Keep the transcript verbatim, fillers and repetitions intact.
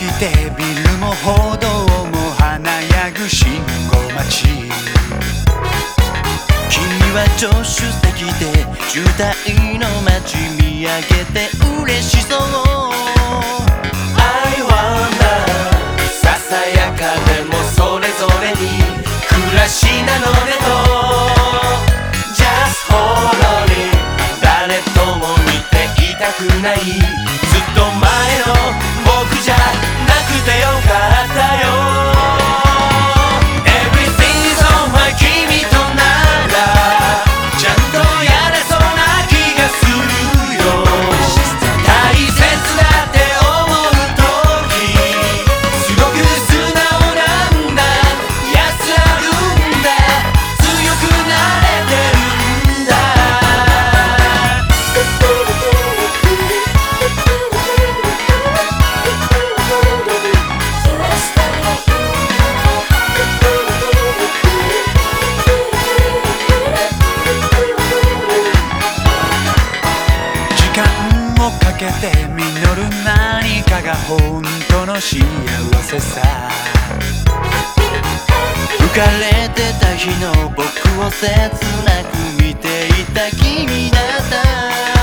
ぎてビルも歩道も華やぐ信号待ち。君は助手席で渋滞の街見上げて嬉しそう。 I wonder ささやかでもそれぞれに暮らしなのねと Just hold on 誰とも似ていたくない。ずっと前の僕じゃなくてよかったよ。 Everything's alright 君とならちゃんとやれそうな気がするよ。大切だって思う時すごく素直なんだ。安らぐんだ。強くなれてるんだ。 時間をかけて実る何かが本当の幸せさ。浮かれてた日の僕を切なく見ていた君だった。